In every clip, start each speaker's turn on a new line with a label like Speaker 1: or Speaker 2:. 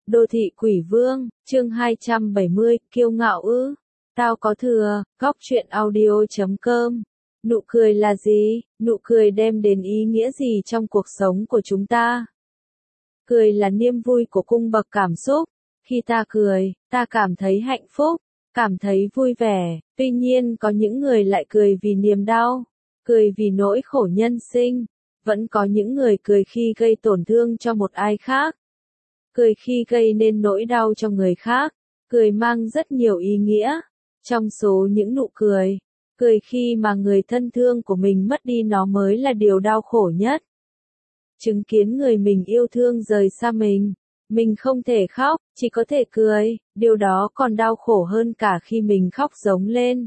Speaker 1: Đô thị quỷ vương, chương 270, kiêu ngạo ư? Tao có thừa, góc truyện audio.com. Nụ cười là gì? Nụ cười đem đến ý nghĩa gì trong cuộc sống của chúng ta? Cười là niềm vui của cung bậc cảm xúc. Khi ta cười, ta cảm thấy hạnh phúc, cảm thấy vui vẻ. Tuy nhiên có những người lại cười vì niềm đau, cười vì nỗi khổ nhân sinh. Vẫn có những người cười khi gây tổn thương cho một ai khác, cười khi gây nên nỗi đau cho người khác. Cười mang rất nhiều ý nghĩa. Trong số những nụ cười, cười khi mà người thân thương của mình mất đi nó mới là điều đau khổ nhất. Chứng kiến người mình yêu thương rời xa mình không thể khóc, chỉ có thể cười, điều đó còn đau khổ hơn cả khi mình khóc giống lên.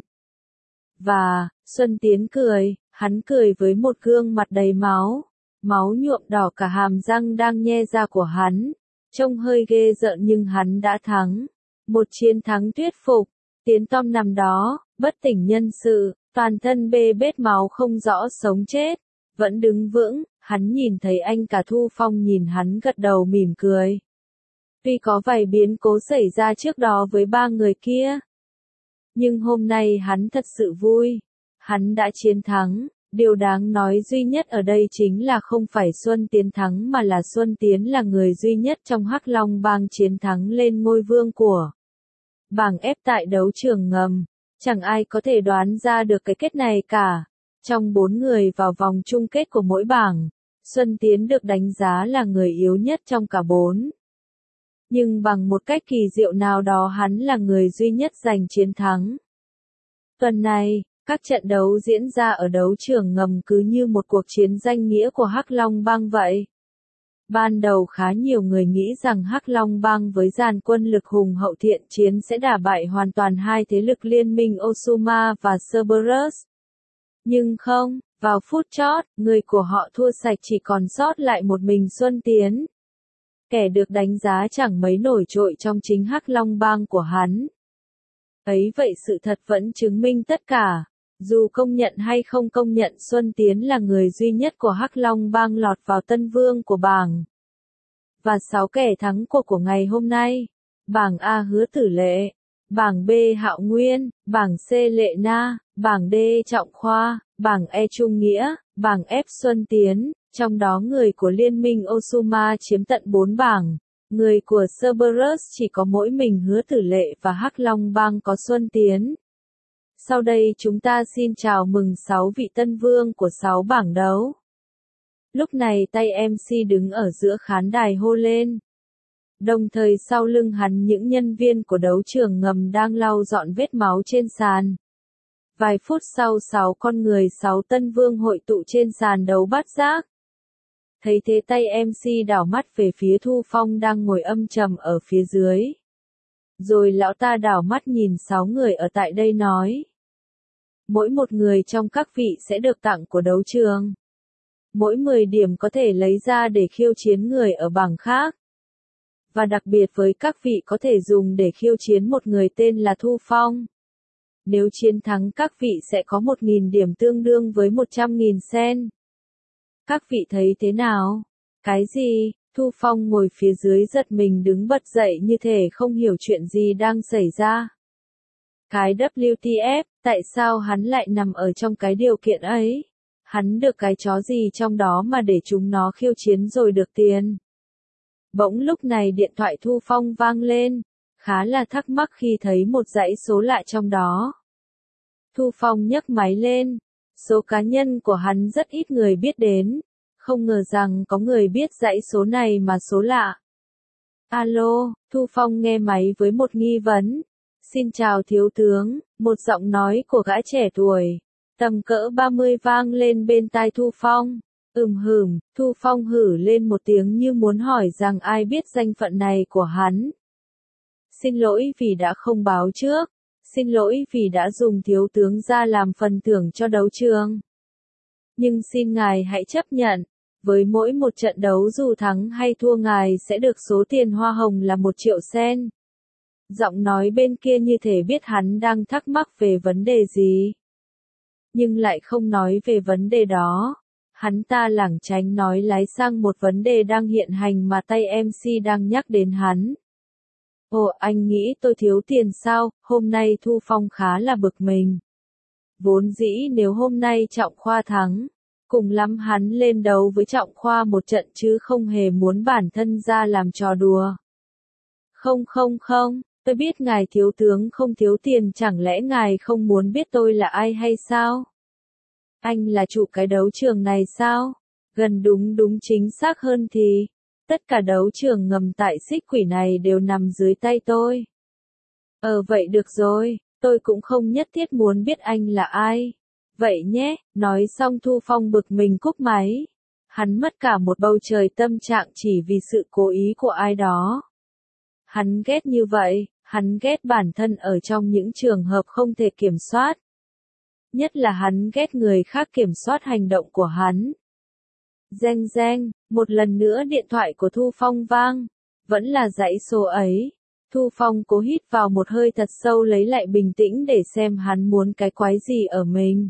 Speaker 1: Và, Xuân Tiến cười, hắn cười với một gương mặt đầy máu, máu nhuộm đỏ cả hàm răng đang nhe ra của hắn. Trông hơi ghê rợn nhưng hắn đã thắng. Một chiến thắng thuyết phục. Tiến Tom nằm đó, bất tỉnh nhân sự, toàn thân bê bết máu không rõ sống chết. Vẫn đứng vững, hắn nhìn thấy anh cả Thu Phong nhìn hắn gật đầu mỉm cười. Tuy có vài biến cố xảy ra trước đó với ba người kia, nhưng hôm nay hắn thật sự vui. Hắn đã chiến thắng. Điều đáng nói duy nhất ở đây chính là không phải Xuân Tiến thắng mà là Xuân Tiến là người duy nhất trong Hắc Long Bang chiến thắng lên ngôi vương của bảng ép tại đấu trường ngầm. Chẳng ai có thể đoán ra được cái kết này cả. Trong 4 người vào vòng chung kết của mỗi bảng, Xuân Tiến được đánh giá là người yếu nhất trong cả 4. Nhưng bằng một cách kỳ diệu nào đó hắn là người duy nhất giành chiến thắng. Tuần này, các trận đấu diễn ra ở đấu trường ngầm cứ như một cuộc chiến danh nghĩa của Hắc Long Bang vậy. Ban đầu khá nhiều người nghĩ rằng Hắc Long Bang với dàn quân lực hùng hậu thiện chiến sẽ đả bại hoàn toàn hai thế lực liên minh Osuma và Cerberus. Nhưng không, vào phút chót, người của họ thua sạch chỉ còn sót lại một mình Xuân Tiến. Kẻ được đánh giá chẳng mấy nổi trội trong chính Hắc Long Bang của hắn. Ấy vậy sự thật vẫn chứng minh tất cả. Dù công nhận hay không công nhận Xuân Tiến là người duy nhất của Hắc Long Bang lọt vào tân vương của bảng. Và 6 kẻ thắng cuộc của ngày hôm nay. Bảng A Hứa Tử Lệ, bảng B Hạo Nguyên, bảng C Lệ Na, bảng D Trọng Khoa, bảng E Trung Nghĩa, bảng F Xuân Tiến, trong đó người của liên minh Osuma chiếm tận 4 bảng. Người của Cerberus chỉ có mỗi mình Hứa Tử Lệ và Hắc Long Bang có Xuân Tiến. Sau đây chúng ta xin chào mừng 6 vị tân vương của 6 bảng đấu. Lúc này tay MC đứng ở giữa khán đài hô lên. Đồng thời sau lưng hắn những nhân viên của đấu trường ngầm đang lau dọn vết máu trên sàn. Vài phút sau 6 con người 6 tân vương hội tụ trên sàn đấu bát giác. Thấy thế tay MC đảo mắt về phía Thu Phong đang ngồi âm trầm ở phía dưới. Rồi lão ta đảo mắt nhìn 6 người ở tại đây nói. Mỗi một người trong các vị sẽ được tặng của đấu trường. Mỗi 10 điểm có thể lấy ra để khiêu chiến người ở bảng khác. Và đặc biệt với các vị có thể dùng để khiêu chiến một người tên là Thu Phong. Nếu chiến thắng các vị sẽ có 1.000 điểm tương đương với 100.000 sen. Các vị thấy thế nào? Cái gì? Thu Phong ngồi phía dưới giật mình đứng bật dậy như thể không hiểu chuyện gì đang xảy ra. Cái WTF, tại sao hắn lại nằm ở trong cái điều kiện ấy? Hắn được cái chó gì trong đó mà để chúng nó khiêu chiến rồi được tiền? Bỗng lúc này điện thoại Thu Phong vang lên, khá là thắc mắc khi thấy một dãy số lạ trong đó. Thu Phong nhấc máy lên, số cá nhân của hắn rất ít người biết đến, không ngờ rằng có người biết dãy số này mà số lạ. Alo, Thu Phong nghe máy với một nghi vấn. Xin chào thiếu tướng, một giọng nói của gã trẻ tuổi, tầm cỡ 30 vang lên bên tai Thu Phong. Thu Phong hử lên một tiếng như muốn hỏi rằng ai biết danh phận này của hắn. Xin lỗi vì đã không báo trước, xin lỗi vì đã dùng thiếu tướng ra làm phần thưởng cho đấu trường. Nhưng xin ngài hãy chấp nhận, với mỗi một trận đấu dù thắng hay thua ngài sẽ được số tiền hoa hồng là 1 triệu sen. Giọng nói bên kia như thể biết hắn đang thắc mắc về vấn đề gì. Nhưng lại không nói về vấn đề đó. Hắn ta lảng tránh nói lái sang một vấn đề đang hiện hành mà tay MC đang nhắc đến hắn. Ồ, anh nghĩ tôi thiếu tiền sao? Hôm nay Thu Phong khá là bực mình. Vốn dĩ nếu hôm nay Trọng Khoa thắng, cùng lắm hắn lên đấu với Trọng Khoa một trận chứ không hề muốn bản thân ra làm trò đùa. Không không không, tôi biết ngài thiếu tướng không thiếu tiền, chẳng lẽ ngài không muốn biết tôi là ai hay sao? Anh là chủ cái đấu trường này sao? Gần đúng chính xác hơn thì, tất cả đấu trường ngầm tại Xích Quỷ này đều nằm dưới tay tôi. Vậy được rồi, tôi cũng không nhất thiết muốn biết anh là ai. Vậy nhé, nói xong Thu Phong bực mình cúp máy. Hắn mất cả một bầu trời tâm trạng chỉ vì sự cố ý của ai đó. Hắn ghét như vậy, hắn ghét bản thân ở trong những trường hợp không thể kiểm soát. Nhất là hắn ghét người khác kiểm soát hành động của hắn. Reng reng, một lần nữa điện thoại của Thu Phong vang. Vẫn là dãy số ấy. Thu Phong cố hít vào một hơi thật sâu lấy lại bình tĩnh để xem hắn muốn cái quái gì ở mình.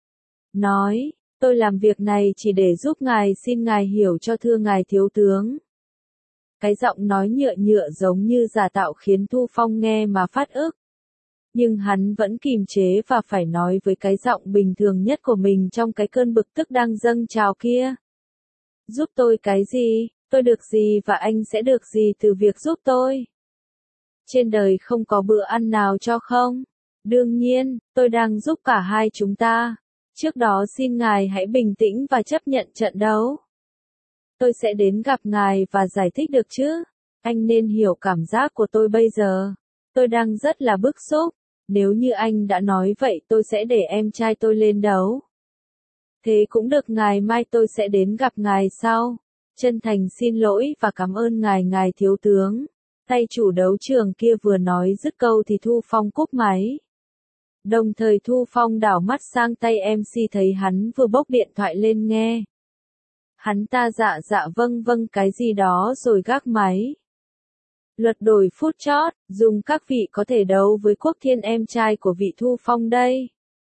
Speaker 1: Nói, tôi làm việc này chỉ để giúp ngài, xin ngài hiểu cho thưa ngài thiếu tướng. Cái giọng nói nhựa nhựa giống như giả tạo khiến Thu Phong nghe mà phát ức. Nhưng hắn vẫn kìm chế và phải nói với cái giọng bình thường nhất của mình trong cái cơn bực tức đang dâng trào kia. Giúp tôi cái gì, tôi được gì và anh sẽ được gì từ việc giúp tôi? Trên đời không có bữa ăn nào cho không? Đương nhiên, tôi đang giúp cả hai chúng ta. Trước đó xin ngài hãy bình tĩnh và chấp nhận trận đấu. Tôi sẽ đến gặp ngài và giải thích được chứ? Anh nên hiểu cảm giác của tôi bây giờ. Tôi đang rất là bức xúc. Nếu như anh đã nói vậy tôi sẽ để em trai tôi lên đấu. Thế cũng được, ngày mai tôi sẽ đến gặp ngài sau. Chân thành xin lỗi và cảm ơn ngài, ngài thiếu tướng. Tay chủ đấu trường kia vừa nói dứt câu thì Thu Phong cúp máy. Đồng thời Thu Phong đảo mắt sang tay MC thấy hắn vừa bốc điện thoại lên nghe. Hắn ta dạ vâng cái gì đó rồi gác máy. Luật đổi phút chót, dùng các vị có thể đấu với Quốc Thiên em trai của vị Thu Phong đây.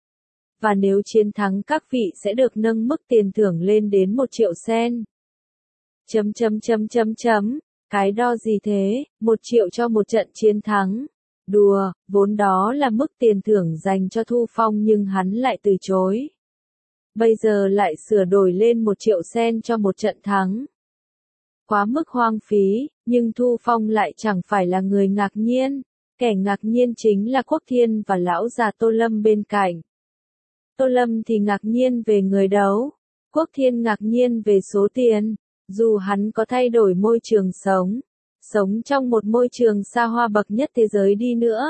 Speaker 1: Và nếu chiến thắng các vị sẽ được nâng mức tiền thưởng lên đến 1 triệu sen. Cái đo gì thế, 1 triệu cho một trận chiến thắng. Đùa, vốn đó là mức tiền thưởng dành cho Thu Phong nhưng hắn lại từ chối. Bây giờ lại sửa đổi lên 1 triệu sen cho một trận thắng. Quá mức hoang phí, nhưng Thu Phong lại chẳng phải là người ngạc nhiên. Kẻ ngạc nhiên chính là Quốc Thiên và lão già Tô Lâm bên cạnh. Tô Lâm thì ngạc nhiên về người đấu. Quốc Thiên ngạc nhiên về số tiền. Dù hắn có thay đổi môi trường sống trong một môi trường xa hoa bậc nhất thế giới đi nữa,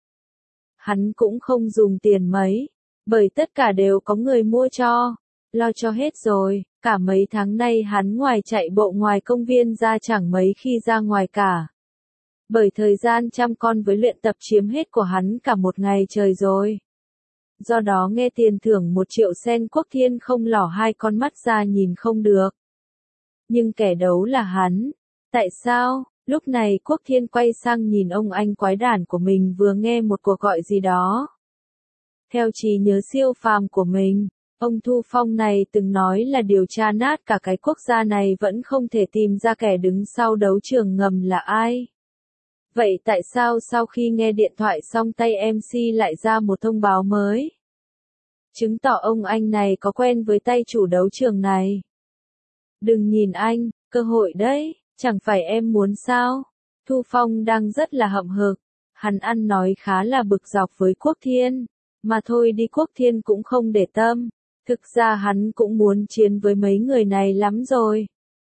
Speaker 1: hắn cũng không dùng tiền mấy, bởi tất cả đều có người mua cho, lo cho hết rồi. Cả mấy tháng nay hắn ngoài chạy bộ ngoài công viên ra chẳng mấy khi ra ngoài cả. Bởi thời gian chăm con với luyện tập chiếm hết của hắn cả một ngày trời rồi. Do đó nghe tiền thưởng 1 triệu sen Quốc Thiên không lỏ hai con mắt ra nhìn không được. Nhưng kẻ đấu là hắn. Tại sao? Lúc này Quốc Thiên quay sang nhìn ông anh quái đản của mình vừa nghe một cuộc gọi gì đó. Theo trí nhớ siêu phàm của mình, ông Thu Phong này từng nói là điều tra nát cả cái quốc gia này vẫn không thể tìm ra kẻ đứng sau đấu trường ngầm là ai. Vậy tại sao sau khi nghe điện thoại xong tay MC lại ra một thông báo mới? Chứng tỏ ông anh này có quen với tay chủ đấu trường này. Đừng nhìn anh, cơ hội đấy, chẳng phải em muốn sao? Thu Phong đang rất là hậm hực, hắn ăn nói khá là bực dọc với Quốc Thiên, mà thôi đi, Quốc Thiên cũng không để tâm, thực ra hắn cũng muốn chiến với mấy người này lắm rồi.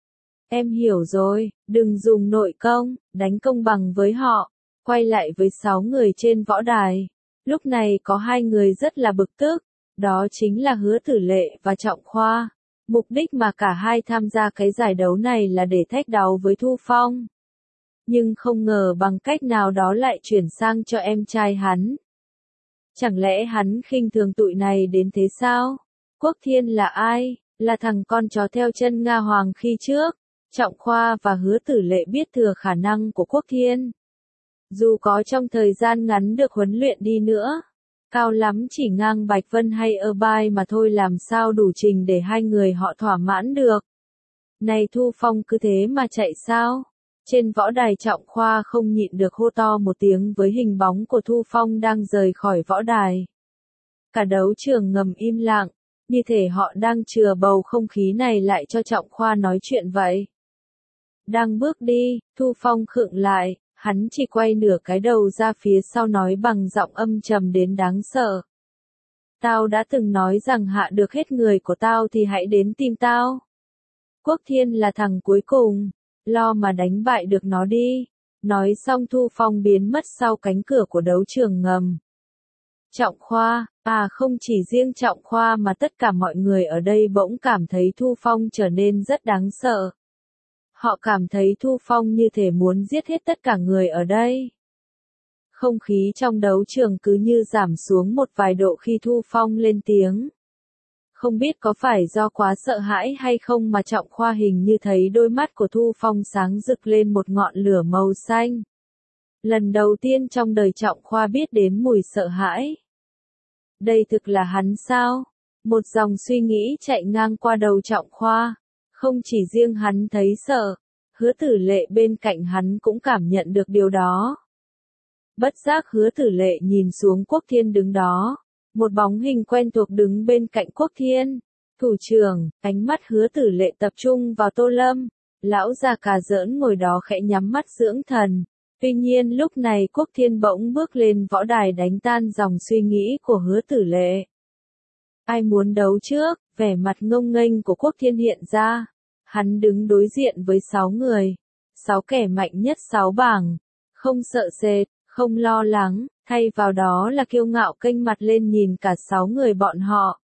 Speaker 1: Em hiểu rồi, đừng dùng nội công, đánh công bằng với họ. Quay lại với 6 người trên võ đài. Lúc này có 2 người rất là bực tức, đó chính là Hứa Tử Lệ và Trọng Khoa. Mục đích mà cả hai tham gia cái giải đấu này là để thách đấu với Thu Phong. Nhưng không ngờ bằng cách nào đó lại chuyển sang cho em trai hắn. Chẳng lẽ hắn khinh thường tụi này đến thế sao? Quốc Thiên là ai? Là thằng con chó theo chân Nga Hoàng khi trước. Trọng Khoa và Hứa Tử Lệ biết thừa khả năng của Quốc Thiên. Dù có trong thời gian ngắn được huấn luyện đi nữa, cao lắm chỉ ngang Bạch Vân hay Irvine mà thôi, làm sao đủ trình để hai người họ thỏa mãn được. Này Thu Phong cứ thế mà chạy sao? Trên võ đài Trọng Khoa không nhịn được hô to một tiếng với hình bóng của Thu Phong đang rời khỏi võ đài. Cả đấu trường ngầm im lặng, như thể họ đang chừa bầu không khí này lại cho Trọng Khoa nói chuyện vậy. Đang bước đi, Thu Phong khựng lại, hắn chỉ quay nửa cái đầu ra phía sau nói bằng giọng âm trầm đến đáng sợ. Tao đã từng nói rằng hạ được hết người của tao thì hãy đến tìm tao. Quốc Thiên là thằng cuối cùng, lo mà đánh bại được nó đi. Nói xong Thu Phong biến mất sau cánh cửa của đấu trường ngầm. Trọng Khoa, không chỉ riêng Trọng Khoa mà tất cả mọi người ở đây bỗng cảm thấy Thu Phong trở nên rất đáng sợ. Họ cảm thấy Thu Phong như thể muốn giết hết tất cả người ở đây. Không khí trong đấu trường cứ như giảm xuống một vài độ khi Thu Phong lên tiếng. Không biết có phải do quá sợ hãi hay không mà Trọng Khoa hình như thấy đôi mắt của Thu Phong sáng rực lên một ngọn lửa màu xanh. Lần đầu tiên trong đời Trọng Khoa biết đến mùi sợ hãi. Đây thực là hắn sao? Một dòng suy nghĩ chạy ngang qua đầu Trọng Khoa. Không chỉ riêng hắn thấy sợ, Hứa Tử Lệ bên cạnh hắn cũng cảm nhận được điều đó. Bất giác Hứa Tử Lệ nhìn xuống Quốc Thiên đứng đó. Một bóng hình quen thuộc đứng bên cạnh Quốc Thiên. Thủ trưởng, ánh mắt Hứa Tử Lệ tập trung vào Tô Lâm. Lão già cà giỡn ngồi đó khẽ nhắm mắt dưỡng thần. Tuy nhiên lúc này Quốc Thiên bỗng bước lên võ đài đánh tan dòng suy nghĩ của Hứa Tử Lệ. Ai muốn đấu trước? Vẻ mặt ngông nghênh của Quốc Thiên hiện ra. Hắn đứng đối diện với 6 người. 6 kẻ mạnh nhất 6 bảng. Không sợ sệt, không lo lắng, thay vào đó là kiêu ngạo kênh mặt lên nhìn cả 6 người bọn họ.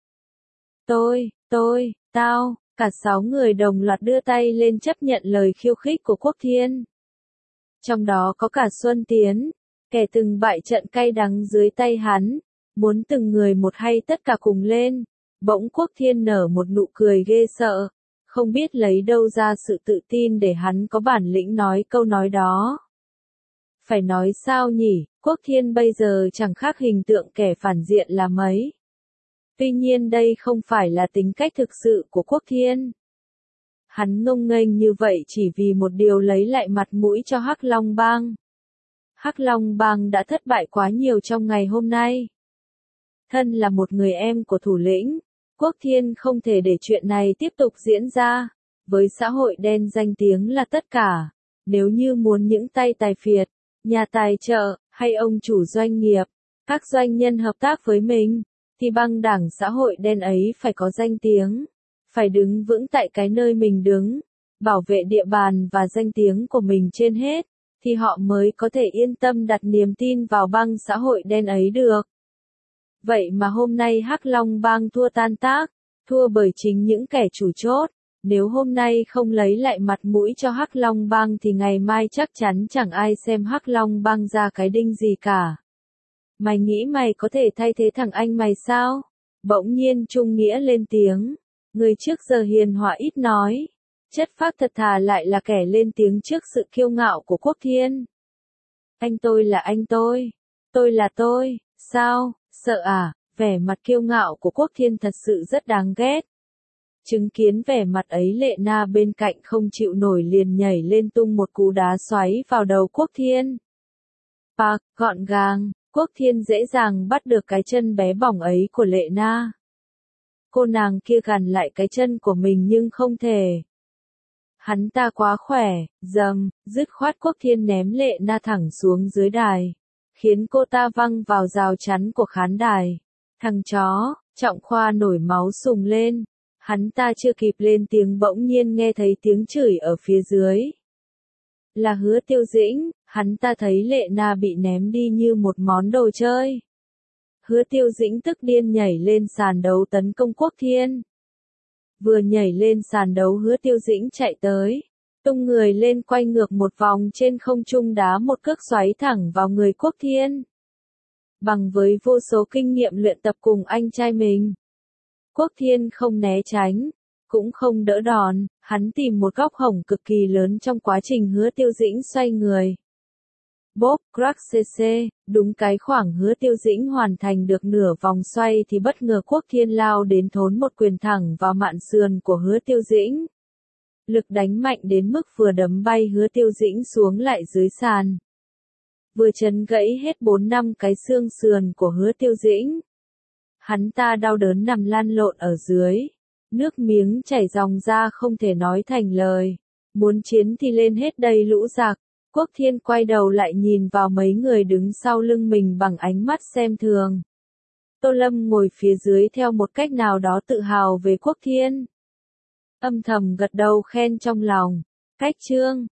Speaker 1: Tao, cả 6 người đồng loạt đưa tay lên chấp nhận lời khiêu khích của Quốc Thiên. Trong đó có cả Xuân Tiến, kẻ từng bại trận cay đắng dưới tay hắn, muốn từng người một hay tất cả cùng lên. Bỗng Quốc Thiên nở một nụ cười ghê sợ, không biết lấy đâu ra sự tự tin để hắn có bản lĩnh nói câu nói đó. Phải nói sao nhỉ, Quốc Thiên bây giờ chẳng khác hình tượng kẻ phản diện là mấy. Tuy nhiên đây không phải là tính cách thực sự của Quốc Thiên. Hắn ngông nghênh như vậy chỉ vì một điều lấy lại mặt mũi cho Hắc Long Bang. Hắc Long Bang đã thất bại quá nhiều trong ngày hôm nay. Thân là một người em của thủ lĩnh, Quốc Thiên không thể để chuyện này tiếp tục diễn ra. Với xã hội đen danh tiếng là tất cả. Nếu như muốn những tay tài phiệt, nhà tài trợ, hay ông chủ doanh nghiệp, các doanh nhân hợp tác với mình, thì băng đảng xã hội đen ấy phải có danh tiếng. Phải đứng vững tại cái nơi mình đứng, bảo vệ địa bàn và danh tiếng của mình trên hết, thì họ mới có thể yên tâm đặt niềm tin vào băng xã hội đen ấy được. Vậy mà hôm nay Hắc Long Bang thua tan tác, thua bởi chính những kẻ chủ chốt. Nếu hôm nay không lấy lại mặt mũi cho Hắc Long Bang thì ngày mai chắc chắn chẳng ai xem Hắc Long Bang ra cái đinh gì cả. Mày nghĩ mày có thể thay thế thằng anh mày sao? Bỗng nhiên Trung Nghĩa lên tiếng. Người trước giờ hiền hòa ít nói. Chất phác thật thà lại là kẻ lên tiếng trước sự kiêu ngạo của Quốc Thiên. Anh tôi là anh tôi là tôi, sao, sợ à? Vẻ mặt kiêu ngạo của Quốc Thiên thật sự rất đáng ghét. Chứng kiến vẻ mặt ấy Lệ Na bên cạnh không chịu nổi liền nhảy lên tung một cú đá xoáy vào đầu Quốc Thiên. Gọn gàng, Quốc Thiên dễ dàng bắt được cái chân bé bỏng ấy của Lệ Na. Cô nàng kia gằn lại cái chân của mình nhưng không thể. Hắn ta quá khỏe, dứt khoát Quốc Thiên ném Lệ Na thẳng xuống dưới đài, khiến cô ta văng vào rào chắn của khán đài. Thằng chó, Trọng Khoa nổi máu sùng lên. Hắn ta chưa kịp lên tiếng bỗng nhiên nghe thấy tiếng chửi ở phía dưới. Là Hứa Tiêu Dĩnh, hắn ta thấy Lệ Na bị ném đi như một món đồ chơi. Hứa Tiêu Dĩnh tức điên nhảy lên sàn đấu tấn công Quốc Thiên. Vừa nhảy lên sàn đấu Hứa Tiêu Dĩnh chạy tới, tung người lên quay ngược một vòng trên không trung đá một cước xoáy thẳng vào người Quốc Thiên. Bằng với vô số kinh nghiệm luyện tập cùng anh trai mình, Quốc Thiên không né tránh, cũng không đỡ đòn, hắn tìm một góc hổng cực kỳ lớn trong quá trình Hứa Tiêu Dĩnh xoay người. Bốp, crack cc, đúng cái khoảng Hứa Tiêu Dĩnh hoàn thành được nửa vòng xoay thì bất ngờ Quốc Thiên lao đến thốn một quyền thẳng vào mạn sườn của Hứa Tiêu Dĩnh. lực đánh mạnh đến mức vừa đấm bay Hứa Tiêu Dĩnh xuống lại dưới sàn. Vừa chấn gãy hết 4 năm cái xương sườn của Hứa Tiêu Dĩnh. Hắn ta đau đớn nằm lăn lộn ở dưới. Nước miếng chảy ròng ra không thể nói thành lời. Muốn chiến thì lên hết đây lũ giặc. Quốc Thiên quay đầu lại nhìn vào mấy người đứng sau lưng mình bằng ánh mắt xem thường. Tô Lâm ngồi phía dưới theo một cách nào đó tự hào về Quốc Thiên. Âm thầm gật đầu khen trong lòng. Cách Trương,